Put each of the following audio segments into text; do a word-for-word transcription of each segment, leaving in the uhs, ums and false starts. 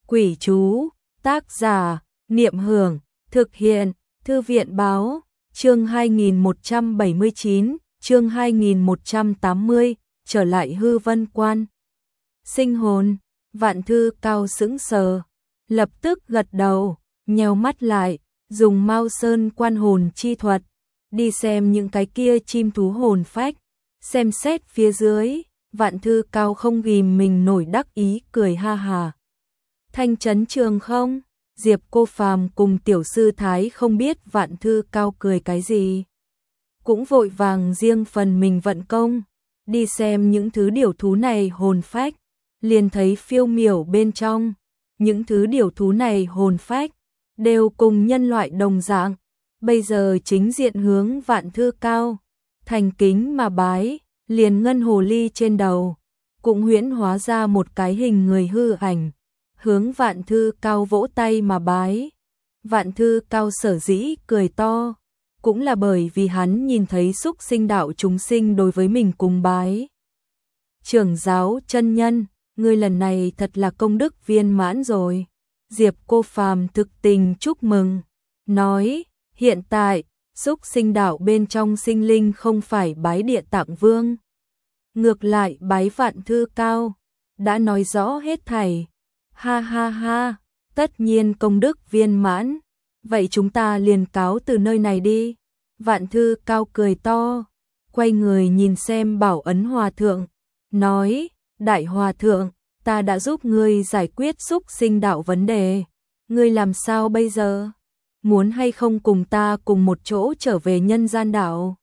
Quỷ chú, tác giả, Niệm Hưởng, thực hiện, Thư viện Báo, chương hai nghìn một trăm bảy mươi chín, chương hai nghìn một trăm tám mươi, trở lại hư vân quan. Sinh hồn, Vạn Thư Cao sững sờ, lập tức gật đầu, nheo mắt lại, dùng Mao Sơn quan hồn chi thuật, đi xem những cái kia chim thú hồn phách, xem xét phía dưới, Vạn Thư Cao không ghìm mình nổi đắc ý cười ha hà. Thanh trấn trường không? Diệp Cô Phàm cùng tiểu sư Thái không biết Vạn Thư Cao cười cái gì. Cũng vội vàng riêng phần mình vận công, đi xem những thứ điểu thú này hồn phách, liền thấy phiêu miểu bên trong. Những thứ điểu thú này hồn phách, đều cùng nhân loại đồng dạng, bây giờ chính diện hướng Vạn Thư Cao, thành kính mà bái, liền ngân hồ ly trên đầu, cũng huyễn hóa ra một cái hình người hư ảnh, hướng Vạn Thư Cao vỗ tay mà bái. Vạn Thư Cao sở dĩ cười to, cũng là bởi vì hắn nhìn thấy xúc sinh đạo chúng sinh đối với mình cùng bái. Trưởng giáo chân nhân, ngươi lần này thật là công đức viên mãn rồi. Diệp Cô Phàm thực tình chúc mừng, nói, hiện tại, xúc sinh đạo bên trong sinh linh không phải bái Địa Tạng Vương, ngược lại bái Vạn Thư Cao, đã nói rõ hết thảy. Ha ha ha, tất nhiên công đức viên mãn, vậy chúng ta liền cáo từ nơi này đi. Vạn Thư Cao cười to, quay người nhìn xem Bảo Ấn Hòa Thượng, nói, Đại Hòa Thượng, ta đã giúp ngươi giải quyết xúc sinh đạo vấn đề, ngươi làm sao bây giờ? Muốn hay không cùng ta cùng một chỗ trở về nhân gian đạo?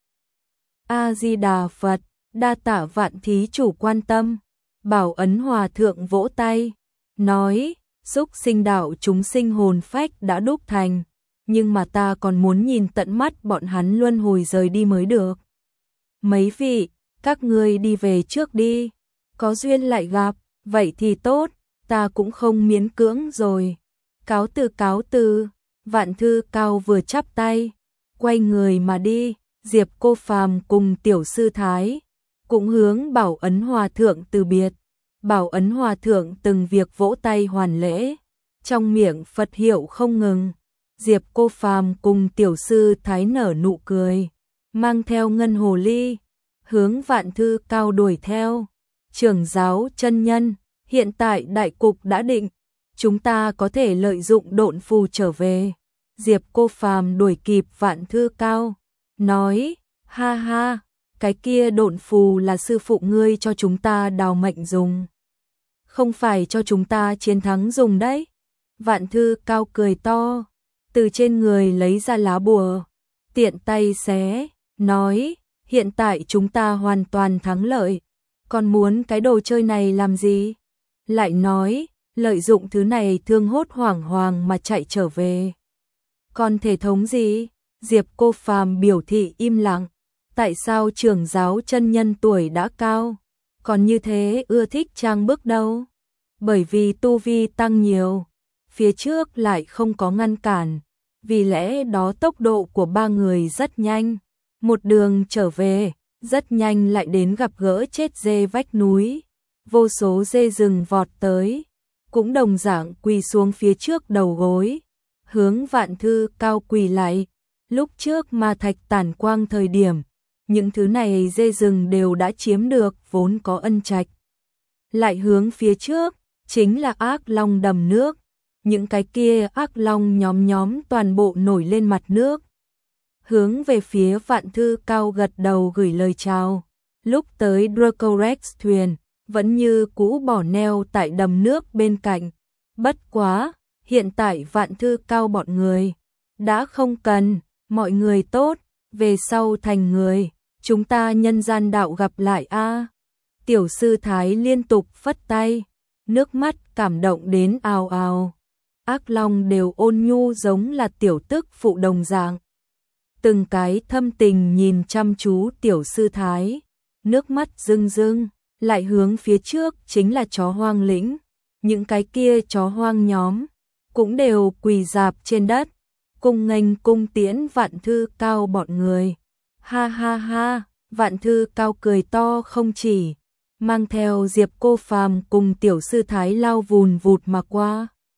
A-di-đà Phật, đa tạ Vạn thí chủ quan tâm. Bảo Ấn Hòa Thượng vỗ tay, nói, xúc sinh đạo chúng sinh hồn phách đã đúc thành, nhưng mà ta còn muốn nhìn tận mắt bọn hắn luân hồi rời đi mới được. Mấy vị, các ngươi đi về trước đi, có duyên lại gặp, vậy thì tốt, ta cũng không miễn cưỡng rồi. Cáo từ cáo từ, Vạn Thư Cao vừa chắp tay, quay người mà đi. Diệp Cô Phàm cùng tiểu sư Thái cũng hướng Bảo Ấn Hòa Thượng từ biệt. Bảo Ấn Hòa Thượng từng việc vỗ tay hoàn lễ, trong miệng Phật hiệu không ngừng. Diệp Cô Phàm cùng tiểu sư Thái nở nụ cười, mang theo ngân hồ ly, hướng Vạn Thư Cao đuổi theo. Trưởng giáo chân nhân, hiện tại đại cục đã định, chúng ta có thể lợi dụng độn phù trở về. Diệp Cô Phàm đuổi kịp Vạn Thư Cao, nói, ha ha, cái kia độn phù là sư phụ ngươi cho chúng ta đào mệnh dùng, không phải cho chúng ta chiến thắng dùng đấy. Vạn Thư Cao cười to, từ trên người lấy ra lá bùa, tiện tay xé, nói, hiện tại chúng ta hoàn toàn thắng lợi, còn muốn cái đồ chơi này làm gì? Lại nói, lợi dụng thứ này thương hốt hoảng hoàng mà chạy trở về. Còn thể thống gì? Diệp Cô Phàm biểu thị im lặng, tại sao trưởng giáo chân nhân tuổi đã cao, còn như thế ưa thích trang bức đâu? Bởi vì tu vi tăng nhiều, phía trước lại không có ngăn cản, vì lẽ đó tốc độ của ba người rất nhanh, một đường trở về, rất nhanh lại đến gặp gỡ chết dê vách núi, vô số dê rừng vọt tới, cũng đồng dạng quỳ xuống phía trước đầu gối, hướng Vạn Thư Cao quỳ lại. Lúc trước ma thạch tản quang thời điểm, những thứ này dê rừng đều đã chiếm được vốn có ân trạch. Lại hướng phía trước, chính là ác long đầm nước, những cái kia ác long nhóm nhóm toàn bộ nổi lên mặt nước. Hướng về phía Vạn Thư Cao gật đầu gửi lời chào. Lúc tới Dracorex thuyền, vẫn như cũ bỏ neo tại đầm nước bên cạnh. Bất quá, hiện tại Vạn Thư Cao bọn người đã không cần, mọi người tốt, về sau thành người, chúng ta nhân gian đạo gặp lại a. Tiểu sư Thái liên tục phất tay, nước mắt cảm động đến ào ào. Ác long đều ôn nhu giống là tiểu tức phụ đồng dạng, từng cái thâm tình nhìn chăm chú tiểu sư Thái, nước mắt rưng rưng. Lại hướng phía trước chính là chó hoang lĩnh, những cái kia chó hoang nhóm cũng đều quỳ rạp trên đất, cùng nghênh cung tiễn Vạn Thư Cao bọn người. Ha ha ha, Vạn Thư Cao cười to không chỉ, mang theo Diệp Cô Phàm cùng tiểu sư Thái lao vùn vụt mà qua.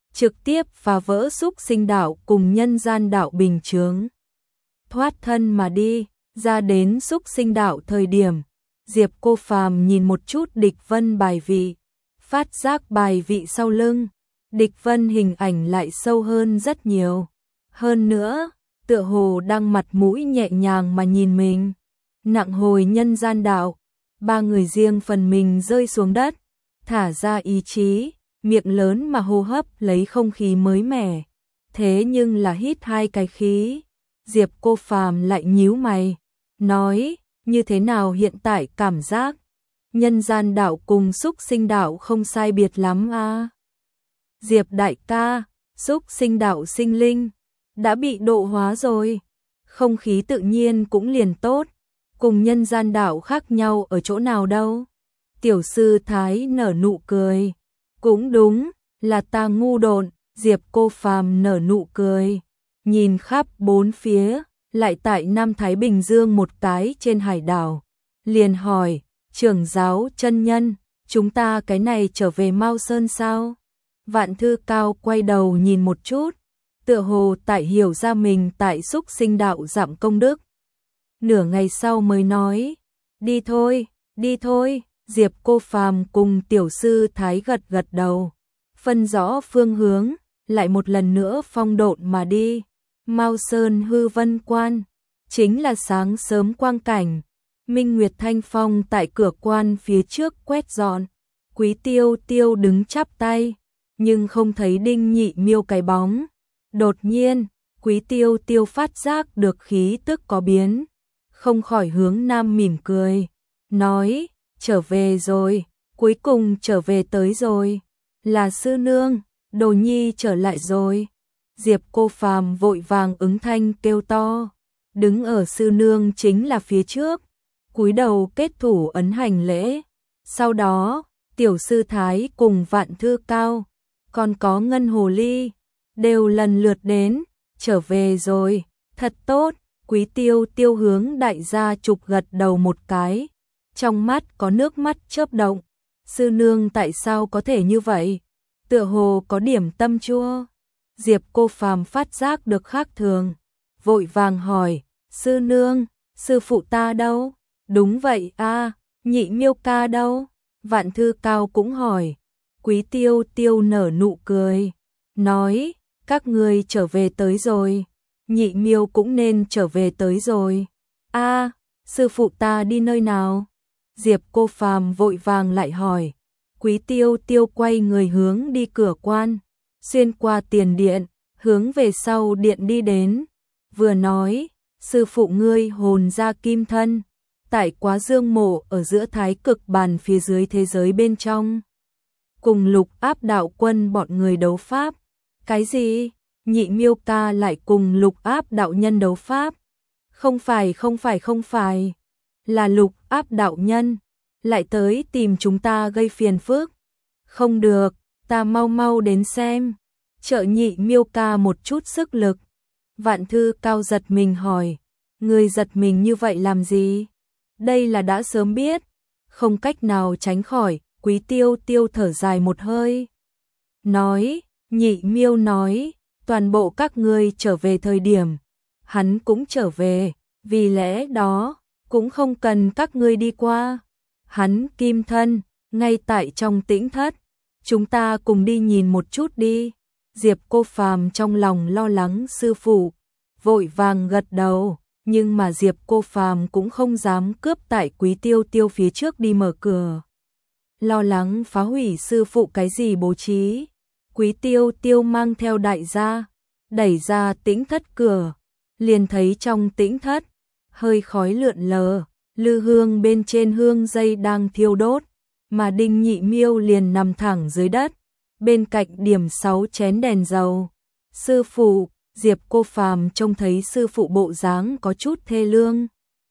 trực tiếp phá vỡ xúc sinh đạo cùng nhân gian đạo bình chướng. Thoát thân mà đi, ra đến xúc sinh đạo thời điểm, Diệp Cô Phàm nhìn một chút Địch Vân bài vị, phát giác bài vị sau lưng, Địch Vân hình ảnh lại sâu hơn rất nhiều. Hơn nữa, tựa hồ đang mặt mũi nhẹ nhàng mà nhìn mình. Nặng hồi nhân gian đạo, ba người riêng phần mình rơi xuống đất, thả ra ý chí, miệng lớn mà hô hấp lấy không khí mới mẻ. Thế nhưng là hít hai cái khí, Diệp Cô Phàm lại nhíu mày, nói, như thế nào hiện tại cảm giác nhân gian đạo cùng xúc sinh đạo không sai biệt lắm à? Diệp đại ca, xúc sinh đạo sinh linh đã bị độ hóa rồi, không khí tự nhiên cũng liền tốt, cùng nhân gian đạo khác nhau ở chỗ nào đâu? Tiểu sư Thái nở nụ cười, cũng đúng, là ta ngu độn. Diệp Cô Phàm nở nụ cười, nhìn khắp bốn phía, lại tại Nam Thái Bình Dương một cái trên hải đảo, liền hỏi, trưởng giáo chân nhân, chúng ta cái này trở về Mao Sơn sao? Vạn Thư Cao quay đầu nhìn một chút, tựa hồ tại hiểu ra mình tại xúc sinh đạo giảm công đức. Nửa ngày sau mới nói, đi thôi, đi thôi. Diệp Cô Phàm cùng tiểu sư Thái gật gật đầu, phân rõ phương hướng, lại một lần nữa phong độn mà đi. Mao Sơn Hư Vân Quan, chính là sáng sớm quang cảnh. Minh Nguyệt Thanh Phong tại cửa quan phía trước quét dọn. Quý Tiêu Tiêu đứng chắp tay, nhưng không thấy Đinh Nhị Miêu cái bóng. Đột nhiên, Quý Tiêu Tiêu phát giác được khí tức có biến, không khỏi hướng nam mỉm cười, nói, trở về rồi, cuối cùng trở về tới rồi, là sư nương, đồ nhi trở lại rồi. Diệp Cô Phàm vội vàng ứng thanh kêu to, đứng ở sư nương chính là phía trước, cúi đầu kết thủ ấn hành lễ. Sau đó, tiểu sư Thái cùng Vạn Thư Cao, còn có Ngân Hồ Ly, đều lần lượt đến, trở về rồi, thật tốt. Quý Tiêu Tiêu hướng đại gia chụp gật đầu một cái, trong mắt có nước mắt chớp động. Sư nương tại sao có thể như vậy? Tựa hồ có điểm tâm chua. Diệp Cô Phàm phát giác được khác thường, vội vàng hỏi, sư nương, sư phụ ta đâu? Đúng vậy a, Nhị Miêu ca đâu? Vạn Thư Cao cũng hỏi. Quý Tiêu Tiêu nở nụ cười, nói, các người trở về tới rồi, Nhị Miêu cũng nên trở về tới rồi. A, sư phụ ta đi nơi nào? Diệp Cô Phàm vội vàng lại hỏi. Quý Tiêu Tiêu quay người hướng đi cửa quan, xuyên qua tiền điện, hướng về sau điện đi đến, vừa nói, sư phụ ngươi hồn ra kim thân, tại Quá Dương mộ ở giữa thái cực bàn phía dưới thế giới bên trong, cùng Lục Áp đạo quân bọn người đấu pháp. Cái gì? Nhị Miêu ca lại cùng Lục Áp đạo nhân đấu pháp? Không phải không phải không phải, là Lục Áp đạo nhân lại tới tìm chúng ta gây phiền phức. Không được, ta mau mau đến xem. Trợ Nhị Miêu ca một chút sức lực. Vạn Thư Cao giật mình hỏi, người giật mình như vậy làm gì? Đây là đã sớm biết, không cách nào tránh khỏi. Quý Tiêu Tiêu thở dài một hơi, nói, Nhị Miêu nói, toàn bộ các ngươi trở về thời điểm, hắn cũng trở về, vì lẽ đó, cũng không cần các ngươi đi qua. Hắn kim thân, ngay tại trong tĩnh thất, chúng ta cùng đi nhìn một chút đi. Diệp Cô Phàm trong lòng lo lắng sư phụ, vội vàng gật đầu, nhưng mà Diệp Cô Phàm cũng không dám cướp tại Quý Tiêu Tiêu phía trước đi mở cửa. Lo lắng phá hủy sư phụ cái gì bố trí. Quý Tiêu Tiêu mang theo đại gia, đẩy ra tĩnh thất cửa, liền thấy trong tĩnh thất, hơi khói lượn lờ, lư hương bên trên hương dây đang thiêu đốt, mà Đinh Nhị Miêu liền nằm thẳng dưới đất, bên cạnh điểm sáu chén đèn dầu. Sư phụ, Diệp Cô Phàm trông thấy sư phụ bộ dáng có chút thê lương,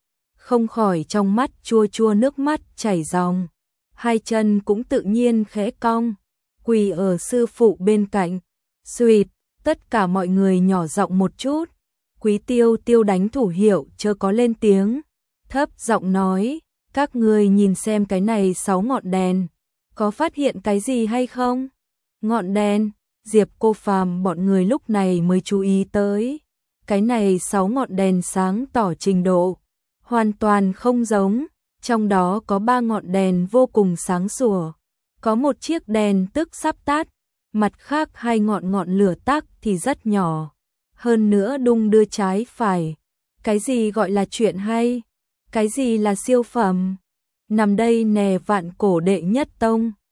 không khỏi trong mắt chua chua nước mắt chảy ròng, hai chân cũng tự nhiên khẽ cong, quỳ ở sư phụ bên cạnh. Xuỵt, tất cả mọi người nhỏ giọng một chút. Quý Tiêu Tiêu đánh thủ hiệu chớ có lên tiếng, thấp giọng nói, các người nhìn xem cái này sáu ngọn đèn, có phát hiện cái gì hay không? Ngọn đèn? Diệp Cô Phàm bọn người lúc này mới chú ý tới. Cái này sáu ngọn đèn sáng tỏ trình độ hoàn toàn không giống, trong đó có ba ngọn đèn vô cùng sáng sủa, có một chiếc đèn tức sắp tắt, mặt khác hai ngọn ngọn lửa tắt thì rất nhỏ, hơn nữa đung đưa trái phải. Cái gì gọi là chuyện hay? Cái gì là siêu phẩm? Nằm đây nè, vạn cổ đệ nhất tông.